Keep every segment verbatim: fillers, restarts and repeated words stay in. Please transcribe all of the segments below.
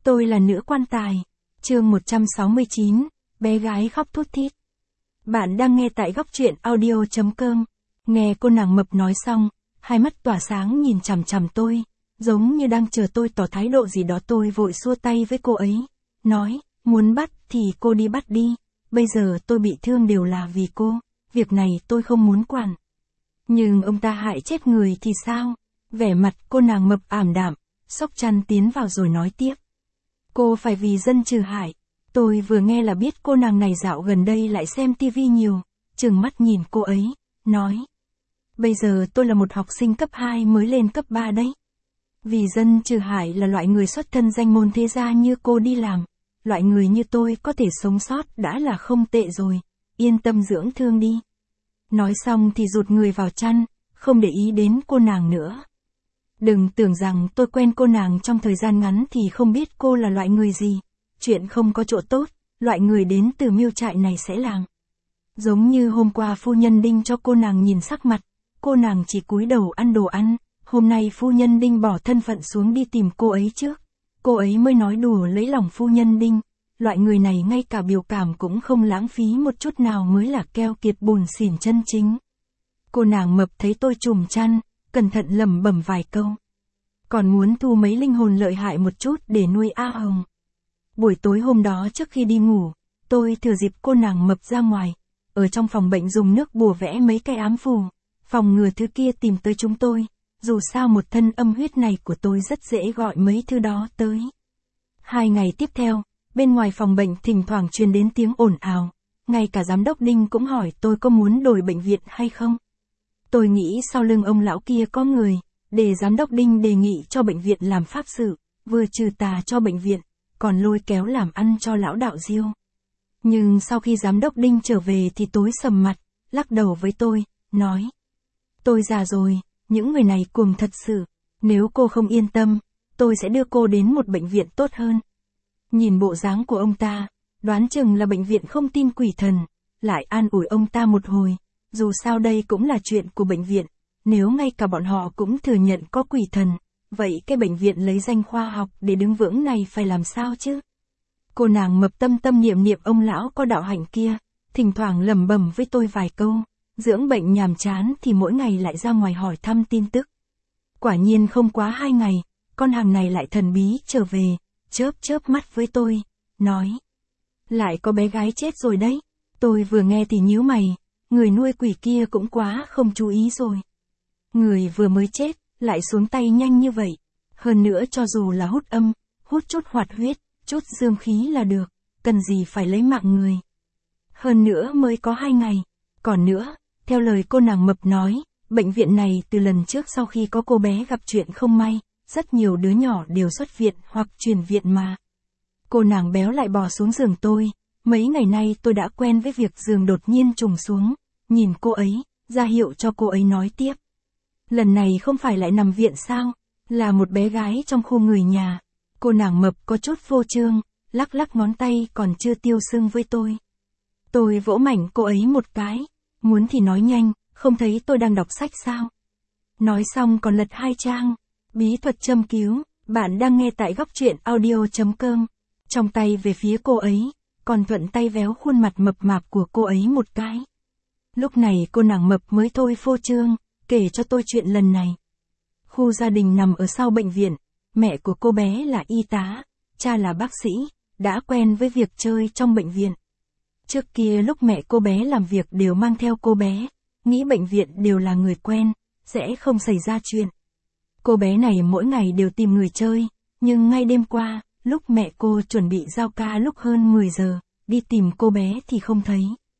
Tôi là nữ quan tài. Chương một trăm sáu mươi chín, bé gái khóc thút thít. Bạn đang nghe tại góc truyện audio chấm com. Nghe cô nàng mập nói xong, hai mắt tỏa sáng nhìn chằm chằm tôi, giống như đang chờ tôi tỏ thái độ gì đó. Tôi vội xua tay với cô ấy, nói, muốn bắt thì cô đi bắt đi, bây giờ tôi bị thương đều là vì cô, việc này tôi không muốn quản. Nhưng ông ta hại chết người thì sao? Vẻ mặt cô nàng mập ảm đạm, Sóc Trăn tiến vào rồi nói tiếp. Cô phải vì dân trừ hại. Tôi vừa nghe là biết cô nàng này dạo gần đây lại xem tivi nhiều, trừng mắt nhìn cô ấy, nói. Bây giờ tôi là một học sinh cấp hai mới lên cấp ba đấy. Vì dân trừ hại là loại người xuất thân danh môn thế gia như cô đi làm, loại người như tôi có thể sống sót đã là không tệ rồi, yên tâm dưỡng thương đi. Nói xong thì rụt người vào chăn, không để ý đến cô nàng nữa. Đừng tưởng rằng tôi quen cô nàng trong thời gian ngắn thì không biết cô là loại người gì. Chuyện không có chỗ tốt, loại người đến từ miêu trại này sẽ làm. Giống như hôm qua phu nhân Đinh cho cô nàng nhìn sắc mặt, cô nàng chỉ cúi đầu ăn đồ ăn, hôm nay phu nhân Đinh bỏ thân phận xuống đi tìm cô ấy trước. Cô ấy mới nói đùa lấy lòng phu nhân Đinh, loại người này ngay cả biểu cảm cũng không lãng phí một chút nào mới là keo kiệt bùn xỉn chân chính. Cô nàng mập thấy tôi trùm chăn, cẩn thận lẩm bẩm vài câu. Còn muốn thu mấy linh hồn lợi hại một chút để nuôi A Hồng. Buổi tối hôm đó trước khi đi ngủ, tôi thừa dịp cô nàng mập ra ngoài, ở trong phòng bệnh dùng nước bùa vẽ mấy cái ám phù, phòng ngừa thứ kia tìm tới chúng tôi, dù sao một thân âm huyết này của tôi rất dễ gọi mấy thứ đó tới. Hai ngày tiếp theo, bên ngoài phòng bệnh thỉnh thoảng truyền đến tiếng ồn ào, ngay cả giám đốc Đinh cũng hỏi tôi có muốn đổi bệnh viện hay không. Tôi nghĩ sau lưng ông lão kia có người, để giám đốc Đinh đề nghị cho bệnh viện làm pháp sự, vừa trừ tà cho bệnh viện, còn lôi kéo làm ăn cho lão đạo Diêu. Nhưng sau khi giám đốc Đinh trở về thì tối sầm mặt, lắc đầu với tôi, nói. Tôi già rồi, những người này cuồng thật sự, nếu cô không yên tâm, tôi sẽ đưa cô đến một bệnh viện tốt hơn. Nhìn bộ dáng của ông ta, đoán chừng là bệnh viện không tin quỷ thần, lại an ủi ông ta một hồi, dù sao đây cũng là chuyện của bệnh viện, nếu ngay cả bọn họ cũng thừa nhận có quỷ thần, vậy cái bệnh viện lấy danh khoa học để đứng vững này phải làm sao chứ? Cô nàng mập tâm tâm niệm niệm ông lão có đạo hạnh kia, thỉnh thoảng lẩm bẩm với tôi vài câu, dưỡng bệnh nhàm chán thì mỗi ngày lại ra ngoài hỏi thăm tin tức. Quả nhiên không quá hai ngày, con hàng này lại thần bí trở về, chớp chớp mắt với tôi, nói. Lại có bé gái chết rồi đấy. Tôi vừa nghe thì nhíu mày, người nuôi quỷ kia cũng quá không chú ý rồi. Người vừa mới chết, lại xuống tay nhanh như vậy. Hơn nữa cho dù là hút âm, hút chút hoạt huyết, chút dương khí là được, cần gì phải lấy mạng người. Hơn nữa mới có hai ngày. Còn nữa, theo lời cô nàng mập nói, bệnh viện này từ lần trước sau khi có cô bé gặp chuyện không may, rất nhiều đứa nhỏ đều xuất viện hoặc chuyển viện mà. Cô nàng béo lại bò xuống giường tôi, mấy ngày nay tôi đã quen với việc giường đột nhiên trùng xuống, nhìn cô ấy, ra hiệu cho cô ấy nói tiếp. Lần này không phải lại nằm viện sao, là một bé gái trong khu người nhà. Cô nàng mập có chút vô trương, lắc lắc ngón tay còn chưa tiêu sưng với tôi. Tôi vỗ mảnh cô ấy một cái, muốn thì nói nhanh, không thấy tôi đang đọc sách sao. Nói xong còn lật hai trang, bí thuật châm cứu, bạn đang nghe tại góc truyện audio chấm com. Trong tay về phía cô ấy, còn thuận tay véo khuôn mặt mập mạp của cô ấy một cái. Lúc này cô nàng mập mới thôi phô trương, kể cho tôi chuyện lần này. Khu gia đình nằm ở sau bệnh viện, mẹ của cô bé là y tá, cha là bác sĩ, đã quen với việc chơi trong bệnh viện. Trước kia lúc mẹ cô bé làm việc đều mang theo cô bé, nghĩ bệnh viện đều là người quen, sẽ không xảy ra chuyện. Cô bé này mỗi ngày đều tìm người chơi, nhưng ngay đêm qua, lúc mẹ cô chuẩn bị giao ca lúc hơn mười giờ, đi tìm cô bé thì không thấy.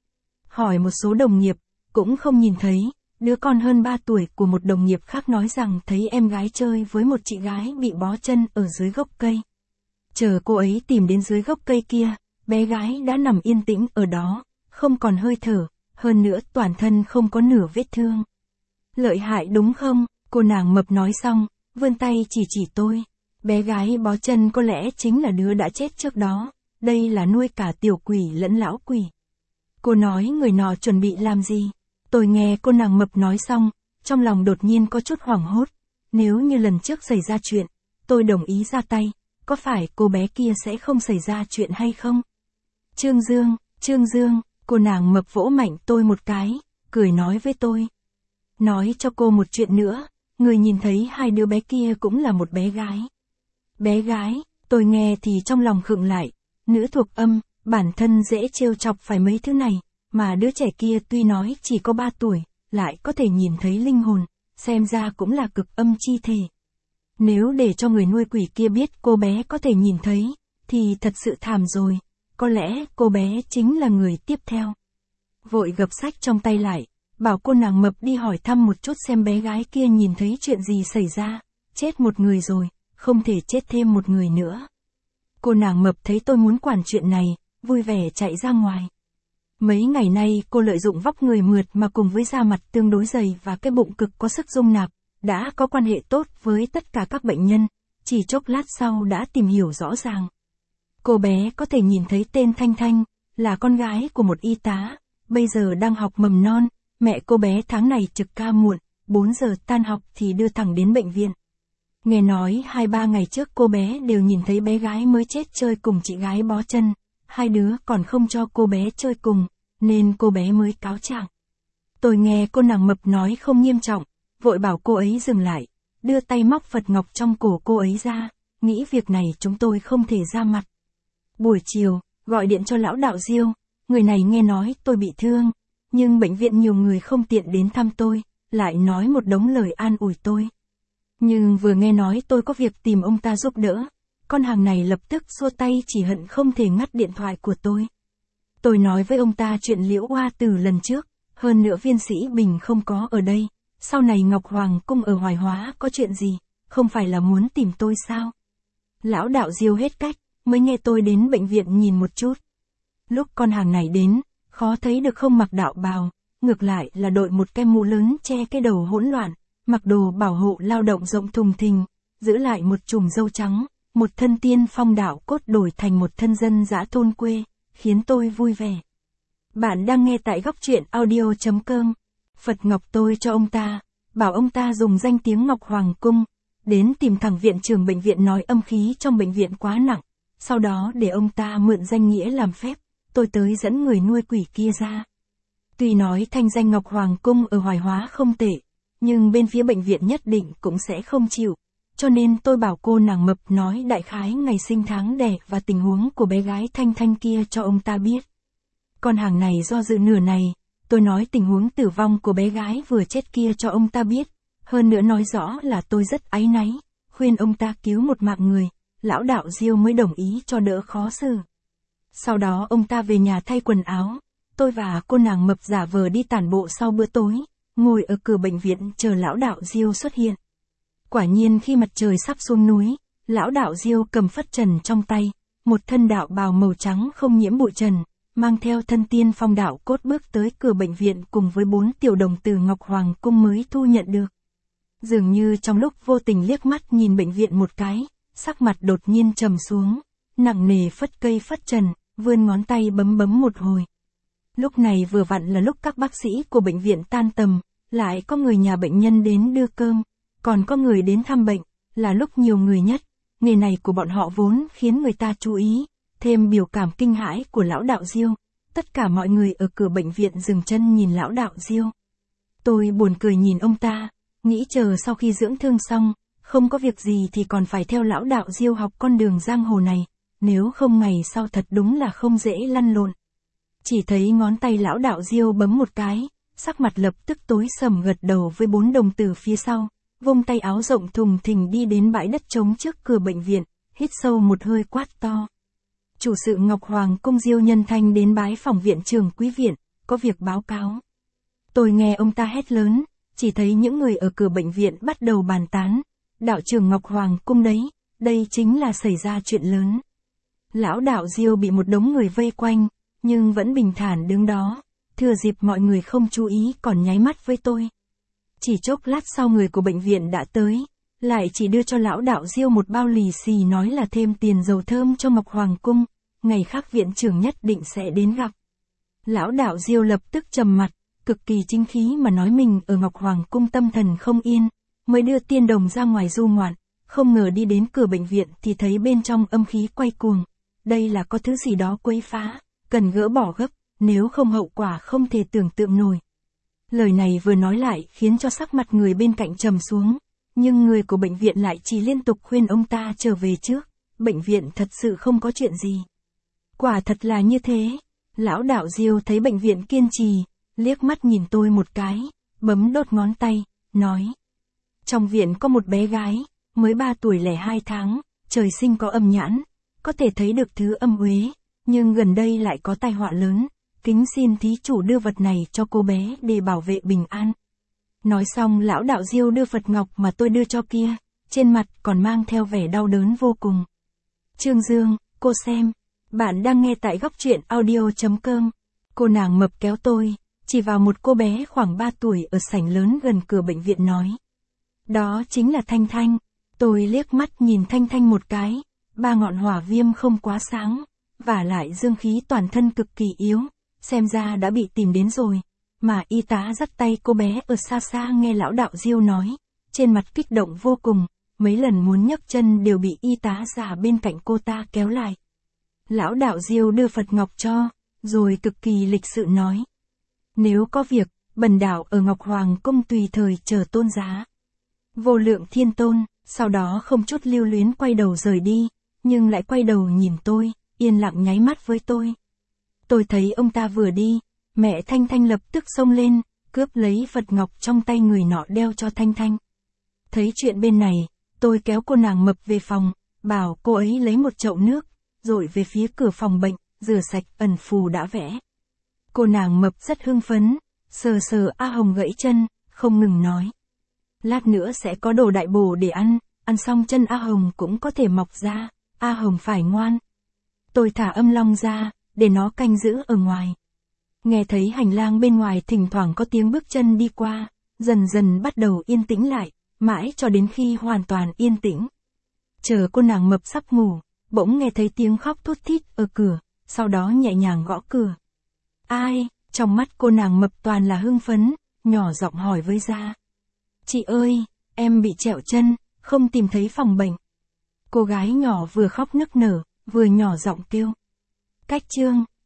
Hỏi một số đồng nghiệp, cũng không nhìn thấy. Đứa con hơn ba tuổi của một đồng nghiệp khác nói rằng thấy em gái chơi với một chị gái bị bó chân ở dưới gốc cây. Chờ cô ấy tìm đến dưới gốc cây kia, bé gái đã nằm yên tĩnh ở đó, không còn hơi thở, hơn nữa toàn thân không có nửa vết thương. Lợi hại đúng không? Cô nàng mập nói xong, vươn tay chỉ chỉ tôi. Bé gái bó chân có lẽ chính là đứa đã chết trước đó, đây là nuôi cả tiểu quỷ lẫn lão quỷ. Cô nói người nọ chuẩn bị làm gì? Tôi nghe cô nàng mập nói xong, trong lòng đột nhiên có chút hoảng hốt. Nếu như lần trước xảy ra chuyện, tôi đồng ý ra tay, có phải cô bé kia sẽ không xảy ra chuyện hay không? Trương Dương, Trương Dương, cô nàng mập vỗ mạnh tôi một cái, cười nói với tôi. Nói cho cô một chuyện nữa, người nhìn thấy hai đứa bé kia cũng là một bé gái. Bé gái, tôi nghe thì trong lòng khựng lại, nữ thuộc âm, bản thân dễ trêu chọc phải mấy thứ này, mà đứa trẻ kia tuy nói chỉ có ba tuổi, lại có thể nhìn thấy linh hồn, xem ra cũng là cực âm chi thể. Nếu để cho người nuôi quỷ kia biết cô bé có thể nhìn thấy, thì thật sự thảm rồi, có lẽ cô bé chính là người tiếp theo. Vội gập sách trong tay lại, bảo cô nàng mập đi hỏi thăm một chút xem bé gái kia nhìn thấy chuyện gì xảy ra, chết một người rồi, không thể chết thêm một người nữa. Cô nàng mập thấy tôi muốn quản chuyện này, vui vẻ chạy ra ngoài. Mấy ngày nay cô lợi dụng vóc người mượt mà cùng với da mặt tương đối dày và cái bụng cực có sức dung nạp, đã có quan hệ tốt với tất cả các bệnh nhân, chỉ chốc lát sau đã tìm hiểu rõ ràng. Cô bé có thể nhìn thấy tên Thanh Thanh, là con gái của một y tá, bây giờ đang học mầm non, mẹ cô bé tháng này trực ca muộn, bốn giờ tan học thì đưa thẳng đến bệnh viện. Nghe nói hai ba ngày trước cô bé đều nhìn thấy bé gái mới chết chơi cùng chị gái bó chân, hai đứa còn không cho cô bé chơi cùng, nên cô bé mới cáo trạng. Tôi nghe cô nàng mập nói không nghiêm trọng, vội bảo cô ấy dừng lại, đưa tay móc Phật ngọc trong cổ cô ấy ra, nghĩ việc này chúng tôi không thể ra mặt. Buổi chiều, gọi điện cho lão đạo Diêu, người này nghe nói tôi bị thương, nhưng bệnh viện nhiều người không tiện đến thăm tôi, lại nói một đống lời an ủi tôi. Nhưng vừa nghe nói tôi có việc tìm ông ta giúp đỡ, con hàng này lập tức xua tay chỉ hận không thể ngắt điện thoại của tôi. Tôi nói với ông ta chuyện Liễu Hoa Tử lần trước, hơn nữa viên sĩ Bình không có ở đây, sau này Ngọc Hoàng Cung ở Hoài Hóa có chuyện gì, không phải là muốn tìm tôi sao? Lão đạo Diêu hết cách, mới nghe tôi đến bệnh viện nhìn một chút. Lúc con hàng này đến, khó thấy được không mặc đạo bào, ngược lại là đội một cái mũ lớn che cái đầu hỗn loạn, mặc đồ bảo hộ lao động rộng thùng thình, giữ lại một chùm râu trắng, một thân tiên phong đạo cốt đổi thành một thân dân dã thôn quê, khiến tôi vui vẻ. Bạn đang nghe tại góc truyện audio chấm com. Phật ngọc tôi cho ông ta, bảo ông ta dùng danh tiếng Ngọc Hoàng Cung, đến tìm thẳng viện trưởng bệnh viện nói âm khí trong bệnh viện quá nặng, sau đó để ông ta mượn danh nghĩa làm phép, tôi tới dẫn người nuôi quỷ kia ra. Tuy nói thanh danh Ngọc Hoàng Cung ở Hoài Hóa không tệ, nhưng bên phía bệnh viện nhất định cũng sẽ không chịu, cho nên tôi bảo cô nàng mập nói đại khái ngày sinh tháng đẻ và tình huống của bé gái Thanh Thanh kia cho ông ta biết. Con hàng này do dự nửa này, tôi nói tình huống tử vong của bé gái vừa chết kia cho ông ta biết, hơn nữa nói rõ là tôi rất áy náy, khuyên ông ta cứu một mạng người, lão đạo Diêu mới đồng ý cho đỡ khó xử. Sau đó ông ta về nhà thay quần áo, tôi và cô nàng mập giả vờ đi tản bộ sau bữa tối, ngồi ở cửa bệnh viện chờ lão đạo Diêu xuất hiện. Quả nhiên khi mặt trời sắp xuống núi, lão đạo Diêu cầm phất trần trong tay, một thân đạo bào màu trắng không nhiễm bụi trần, mang theo thân tiên phong đạo cốt bước tới cửa bệnh viện cùng với bốn tiểu đồng từ Ngọc Hoàng Cung mới thu nhận được. Dường như trong lúc vô tình liếc mắt nhìn bệnh viện một cái, sắc mặt đột nhiên trầm xuống, nặng nề phất cây phất trần, vươn ngón tay bấm bấm một hồi. Lúc này vừa vặn là lúc các bác sĩ của bệnh viện tan tầm, lại có người nhà bệnh nhân đến đưa cơm, còn có người đến thăm bệnh, là lúc nhiều người nhất, nghề này của bọn họ vốn khiến người ta chú ý, thêm biểu cảm kinh hãi của lão đạo Diêu, tất cả mọi người ở cửa bệnh viện dừng chân nhìn lão đạo Diêu. Tôi buồn cười nhìn ông ta, nghĩ chờ sau khi dưỡng thương xong, không có việc gì thì còn phải theo lão đạo Diêu học con đường giang hồ này, nếu không ngày sau thật đúng là không dễ lăn lộn. Chỉ thấy ngón tay lão đạo Diêu bấm một cái, sắc mặt lập tức tối sầm gật đầu với bốn đồng tử phía sau, vung tay áo rộng thùng thình đi đến bãi đất trống trước cửa bệnh viện, hít sâu một hơi quát to. Chủ sự Ngọc Hoàng Cung Diêu Nhân Thanh đến bái phòng viện trưởng quý viện, có việc báo cáo. Tôi nghe ông ta hét lớn, chỉ thấy những người ở cửa bệnh viện bắt đầu bàn tán, đạo trưởng Ngọc Hoàng Cung đấy, đây chính là xảy ra chuyện lớn. Lão đạo Diêu bị một đống người vây quanh, nhưng vẫn bình thản đứng đó, thừa dịp mọi người không chú ý còn nháy mắt với tôi. Chỉ chốc lát sau người của bệnh viện đã tới, lại chỉ đưa cho lão đạo Diêu một bao lì xì nói là thêm tiền dầu thơm cho Ngọc Hoàng Cung, ngày khác viện trưởng nhất định sẽ đến gặp. Lão đạo Diêu lập tức trầm mặt, cực kỳ chính khí mà nói mình ở Ngọc Hoàng Cung tâm thần không yên, mới đưa tiên đồng ra ngoài du ngoạn, không ngờ đi đến cửa bệnh viện thì thấy bên trong âm khí quay cuồng. Đây là có thứ gì đó quấy phá, cần gỡ bỏ gấp, nếu không hậu quả không thể tưởng tượng nổi. Lời này vừa nói lại khiến cho sắc mặt người bên cạnh trầm xuống, nhưng người của bệnh viện lại chỉ liên tục khuyên ông ta trở về trước, bệnh viện thật sự không có chuyện gì. Quả thật là như thế, lão đạo Diêu thấy bệnh viện kiên trì, liếc mắt nhìn tôi một cái, bấm đốt ngón tay, nói. Trong viện có một bé gái, mới ba tuổi lẻ hai tháng, trời sinh có âm nhãn, có thể thấy được thứ âm uế, nhưng gần đây lại có tai họa lớn, kính xin thí chủ đưa vật này cho cô bé để bảo vệ bình an. Nói xong lão đạo Diêu đưa Phật ngọc mà tôi đưa cho kia, trên mặt còn mang theo vẻ đau đớn vô cùng. Trương Dương, cô xem, bạn đang nghe tại góc truyện audio chấm com. Cô nàng mập kéo tôi, chỉ vào một cô bé khoảng ba tuổi ở sảnh lớn gần cửa bệnh viện nói. Đó chính là Thanh Thanh. Tôi liếc mắt nhìn Thanh Thanh một cái, ba ngọn hỏa viêm không quá sáng, và lại dương khí toàn thân cực kỳ yếu, xem ra đã bị tìm đến rồi. Mà y tá dắt tay cô bé ở xa xa nghe lão đạo Diêu nói, trên mặt kích động vô cùng, mấy lần muốn nhấc chân đều bị y tá già bên cạnh cô ta kéo lại. Lão đạo Diêu đưa Phật ngọc cho, rồi cực kỳ lịch sự nói. Nếu có việc, bần đạo ở Ngọc Hoàng Cung tùy thời chờ tôn giá. Vô Lượng Thiên Tôn, sau đó không chút lưu luyến quay đầu rời đi, nhưng lại quay đầu nhìn tôi, yên lặng nháy mắt với tôi. Tôi thấy ông ta vừa đi, mẹ Thanh Thanh lập tức xông lên, cướp lấy Phật ngọc trong tay người nọ đeo cho Thanh Thanh. Thấy chuyện bên này, tôi kéo cô nàng mập về phòng, bảo cô ấy lấy một chậu nước, rồi về phía cửa phòng bệnh, rửa sạch ẩn phù đã vẽ. Cô nàng mập rất hưng phấn, sờ sờ A Hồng gãy chân, không ngừng nói. Lát nữa sẽ có đồ đại bổ để ăn, ăn xong chân A Hồng cũng có thể mọc ra, A Hồng phải ngoan. Tôi thả âm long ra, để nó canh giữ ở ngoài. Nghe thấy hành lang bên ngoài thỉnh thoảng có tiếng bước chân đi qua, dần dần bắt đầu yên tĩnh lại, mãi cho đến khi hoàn toàn yên tĩnh. Chờ cô nàng mập sắp ngủ, bỗng nghe thấy tiếng khóc thút thít ở cửa, sau đó nhẹ nhàng gõ cửa. Ai? Trong mắt cô nàng mập toàn là hưng phấn, nhỏ giọng hỏi với Gia. Chị ơi, em bị trẹo chân, không tìm thấy phòng bệnh. Cô gái nhỏ vừa khóc nức nở, vừa nhỏ giọng kêu. Cách Trương,